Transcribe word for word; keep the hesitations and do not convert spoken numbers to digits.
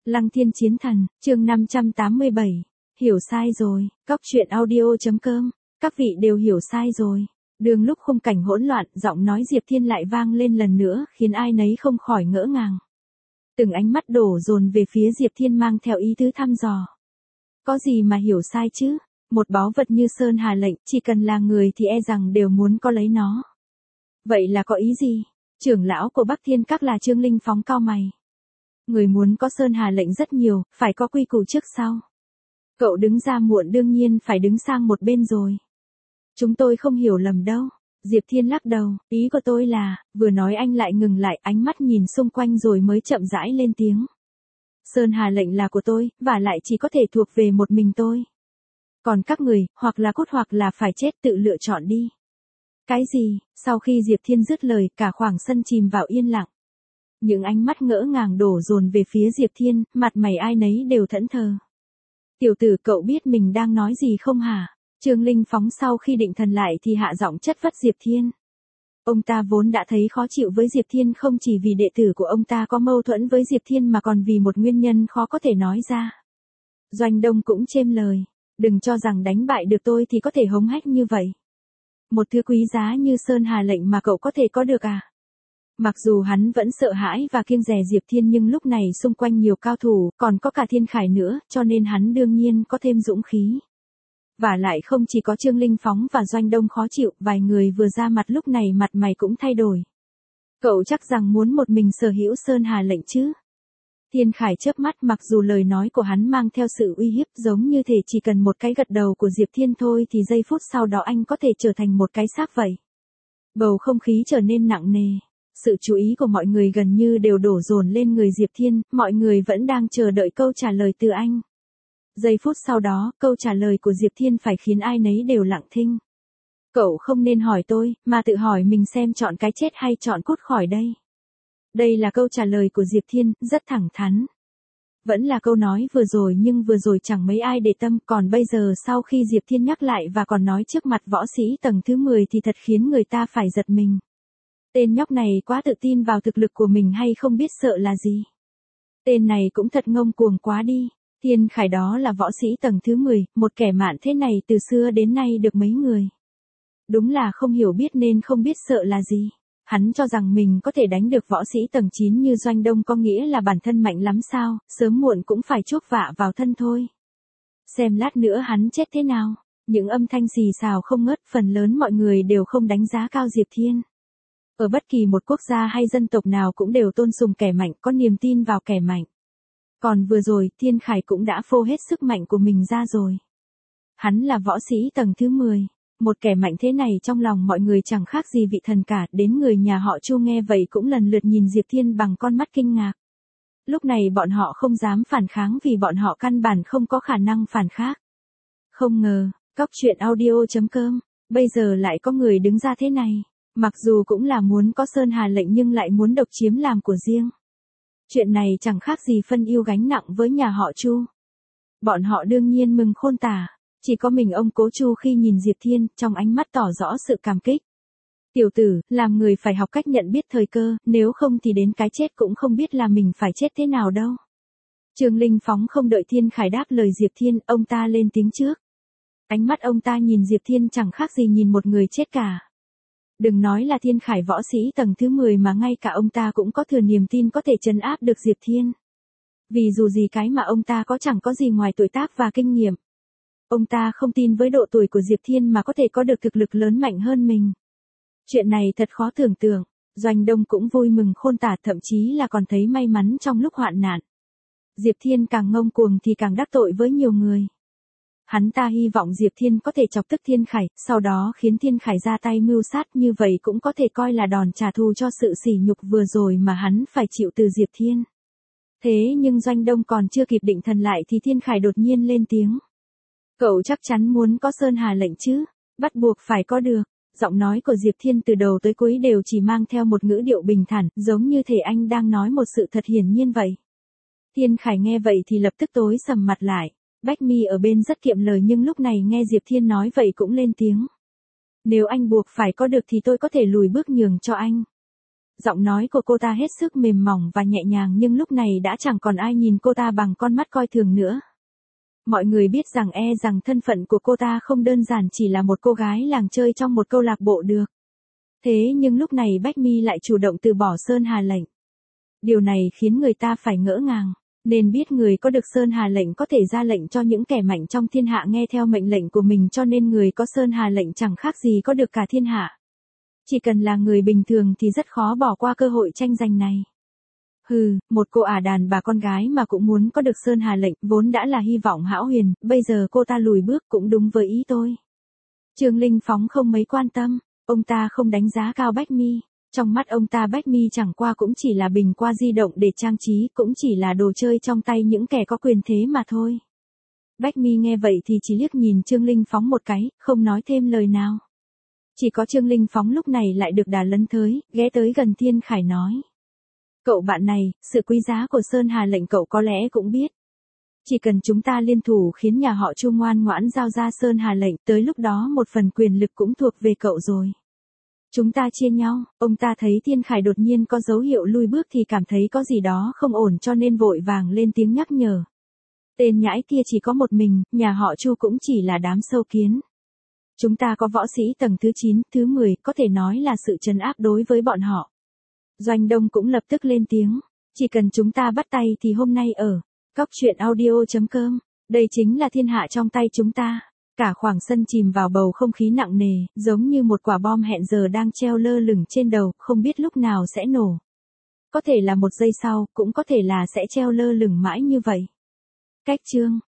Lăng Thiên Chiến Thần, chương năm trăm tám mươi bảy. Hiểu sai rồi, Cóc Truyện Audio.com. Các vị đều hiểu sai rồi. Đường lúc khung cảnh hỗn loạn, giọng nói Diệp Thiên lại vang lên lần nữa, khiến ai nấy không khỏi ngỡ ngàng. Từng ánh mắt đổ dồn về phía Diệp Thiên mang theo ý tứ thăm dò. Có gì mà hiểu sai chứ? Một báu vật như Sơn Hà lệnh, chỉ cần là người thì e rằng đều muốn có lấy nó. Vậy là có ý gì? Trưởng lão của Bắc Thiên Các là Trương Linh phóng cao mày. Người muốn có Sơn Hà lệnh rất nhiều, phải có quy củ trước sau. Cậu đứng ra muộn đương nhiên phải đứng sang một bên rồi. Chúng tôi không hiểu lầm đâu. Diệp Thiên lắc đầu, ý của tôi là, vừa nói anh lại ngừng lại, ánh mắt nhìn xung quanh rồi mới chậm rãi lên tiếng. Sơn Hà lệnh là của tôi, và lại chỉ có thể thuộc về một mình tôi. Còn các người, hoặc là cút hoặc là phải chết, tự lựa chọn đi. Cái gì? Sau khi Diệp Thiên dứt lời, cả khoảng sân chìm vào yên lặng. Những ánh mắt ngỡ ngàng đổ dồn về phía Diệp Thiên, mặt mày ai nấy đều thẫn thờ. Tiểu tử, cậu biết mình đang nói gì không hả? Trương Linh phóng sau khi định thần lại thì hạ giọng chất vấn Diệp Thiên. Ông ta vốn đã thấy khó chịu với Diệp Thiên không chỉ vì đệ tử của ông ta có mâu thuẫn với Diệp Thiên mà còn vì một nguyên nhân khó có thể nói ra. Doanh Đông cũng chêm lời. Đừng cho rằng đánh bại được tôi thì có thể hống hách như vậy. Một thứ quý giá như Sơn Hà lệnh mà cậu có thể có được à? Mặc dù hắn vẫn sợ hãi và kiêng dè Diệp Thiên nhưng lúc này xung quanh nhiều cao thủ, còn có cả Thiên Khải nữa, cho nên hắn đương nhiên có thêm dũng khí. Và lại không chỉ có Trương Linh phóng và Doanh Đông khó chịu, vài người vừa ra mặt lúc này mặt mày cũng thay đổi. Cậu chắc rằng muốn một mình sở hữu Sơn Hà lệnh chứ? Thiên Khải chớp mắt, mặc dù lời nói của hắn mang theo sự uy hiếp giống như thể chỉ cần một cái gật đầu của Diệp Thiên thôi thì giây phút sau đó anh có thể trở thành một cái xác vậy. Bầu không khí trở nên nặng nề. Sự chú ý của mọi người gần như đều đổ dồn lên người Diệp Thiên, mọi người vẫn đang chờ đợi câu trả lời từ anh. Giây phút sau đó, câu trả lời của Diệp Thiên phải khiến ai nấy đều lặng thinh. Cậu không nên hỏi tôi, mà tự hỏi mình xem chọn cái chết hay chọn cút khỏi đây. Đây là câu trả lời của Diệp Thiên, rất thẳng thắn. Vẫn là câu nói vừa rồi nhưng vừa rồi chẳng mấy ai để tâm, còn bây giờ sau khi Diệp Thiên nhắc lại và còn nói trước mặt võ sĩ tầng thứ mười thì thật khiến người ta phải giật mình. Tên nhóc này quá tự tin vào thực lực của mình hay không biết sợ là gì. Tên này cũng thật ngông cuồng quá đi. Thiên Khải đó là võ sĩ tầng thứ mười, một kẻ mạn thế này từ xưa đến nay được mấy người. Đúng là không hiểu biết nên không biết sợ là gì. Hắn cho rằng mình có thể đánh được võ sĩ tầng chín như Doanh Đông có nghĩa là bản thân mạnh lắm sao, sớm muộn cũng phải chuốc vạ vào thân thôi. Xem lát nữa hắn chết thế nào. Những âm thanh xì xào không ngớt, phần lớn mọi người đều không đánh giá cao Diệp Thiên. Ở bất kỳ một quốc gia hay dân tộc nào cũng đều tôn sùng kẻ mạnh, có niềm tin vào kẻ mạnh. Còn vừa rồi, Thiên Khải cũng đã phô hết sức mạnh của mình ra rồi. Hắn là võ sĩ tầng thứ mười. Một kẻ mạnh thế này trong lòng mọi người chẳng khác gì vị thần cả, đến người nhà họ Chu nghe vậy cũng lần lượt nhìn Diệp Thiên bằng con mắt kinh ngạc. Lúc này bọn họ không dám phản kháng vì bọn họ căn bản không có khả năng phản khác. Không ngờ, Cóc Truyện Audio.com, bây giờ lại có người đứng ra thế này. Mặc dù cũng là muốn có Sơn Hà lệnh nhưng lại muốn độc chiếm làm của riêng. Chuyện này chẳng khác gì phân ưu gánh nặng với nhà họ Chu. Bọn họ đương nhiên mừng khôn tả. Chỉ có mình ông Cố Chu khi nhìn Diệp Thiên, trong ánh mắt tỏ rõ sự cảm kích. Tiểu tử, làm người phải học cách nhận biết thời cơ, nếu không thì đến cái chết cũng không biết là mình phải chết thế nào đâu. Trương Linh phóng không đợi Thiên Khải đáp lời Diệp Thiên, ông ta lên tiếng trước. Ánh mắt ông ta nhìn Diệp Thiên chẳng khác gì nhìn một người chết cả. Đừng nói là Thiên Khải võ sĩ tầng thứ mười mà ngay cả ông ta cũng có thừa niềm tin có thể trấn áp được Diệp Thiên. Vì dù gì cái mà ông ta có chẳng có gì ngoài tuổi tác và kinh nghiệm. Ông ta không tin với độ tuổi của Diệp Thiên mà có thể có được thực lực lớn mạnh hơn mình. Chuyện này thật khó tưởng tượng. Doanh Đông cũng vui mừng khôn tả, thậm chí là còn thấy may mắn trong lúc hoạn nạn. Diệp Thiên càng ngông cuồng thì càng đắc tội với nhiều người. Hắn ta hy vọng Diệp Thiên có thể chọc tức Thiên Khải, sau đó khiến Thiên Khải ra tay mưu sát, như vậy cũng có thể coi là đòn trả thù cho sự sỉ nhục vừa rồi mà hắn phải chịu từ Diệp Thiên. Thế nhưng Doanh Đông còn chưa kịp định thần lại thì Thiên Khải đột nhiên lên tiếng. Cậu chắc chắn muốn có Sơn Hà lệnh chứ? Bắt buộc phải có được. Giọng nói của Diệp Thiên từ đầu tới cuối đều chỉ mang theo một ngữ điệu bình thản, giống như thể anh đang nói một sự thật hiển nhiên vậy. Thiên Khải nghe vậy thì lập tức tối sầm mặt lại. Bách Mi ở bên rất kiệm lời nhưng lúc này nghe Diệp Thiên nói vậy cũng lên tiếng. Nếu anh buộc phải có được thì tôi có thể lùi bước nhường cho anh. Giọng nói của cô ta hết sức mềm mỏng và nhẹ nhàng nhưng lúc này đã chẳng còn ai nhìn cô ta bằng con mắt coi thường nữa. Mọi người biết rằng e rằng thân phận của cô ta không đơn giản chỉ là một cô gái làng chơi trong một câu lạc bộ được. Thế nhưng lúc này Bách Mi lại chủ động từ bỏ Sơn Hà lệnh. Điều này khiến người ta phải ngỡ ngàng, nên biết người có được Sơn Hà lệnh có thể ra lệnh cho những kẻ mạnh trong thiên hạ nghe theo mệnh lệnh của mình, cho nên người có Sơn Hà lệnh chẳng khác gì có được cả thiên hạ. Chỉ cần là người bình thường thì rất khó bỏ qua cơ hội tranh giành này. Hừ, một cô ả đàn bà con gái mà cũng muốn có được Sơn Hà lệnh, vốn đã là hy vọng hão huyền, bây giờ cô ta lùi bước cũng đúng với ý tôi. Trương Linh Phóng không mấy quan tâm, ông ta không đánh giá cao Bách Mi. Trong mắt ông ta Bách Mi chẳng qua cũng chỉ là bình qua di động để trang trí, cũng chỉ là đồ chơi trong tay những kẻ có quyền thế mà thôi. Bách Mi nghe vậy thì chỉ liếc nhìn Trương Linh Phóng một cái, không nói thêm lời nào. Chỉ có Trương Linh Phóng lúc này lại được đà lấn tới, ghé tới gần Thiên Khải nói. Cậu bạn này, sự quý giá của Sơn Hà lệnh cậu có lẽ cũng biết. Chỉ cần chúng ta liên thủ khiến nhà họ Chu ngoan ngoãn giao ra Sơn Hà lệnh, tới lúc đó một phần quyền lực cũng thuộc về cậu rồi. Chúng ta chia nhau. Ông ta thấy Thiên Khải đột nhiên có dấu hiệu lui bước thì cảm thấy có gì đó không ổn cho nên vội vàng lên tiếng nhắc nhở. Tên nhãi kia chỉ có một mình, nhà họ Chu cũng chỉ là đám sâu kiến. Chúng ta có võ sĩ tầng thứ chín, thứ mười, có thể nói là sự trấn áp đối với bọn họ. Doanh Đông cũng lập tức lên tiếng. Chỉ cần chúng ta bắt tay thì hôm nay ở cóc truyện audio chấm com, đây chính là thiên hạ trong tay chúng ta. Cả khoảng sân chìm vào bầu không khí nặng nề, giống như một quả bom hẹn giờ đang treo lơ lửng trên đầu, không biết lúc nào sẽ nổ. Có thể là một giây sau, cũng có thể là sẽ treo lơ lửng mãi như vậy. Cách chương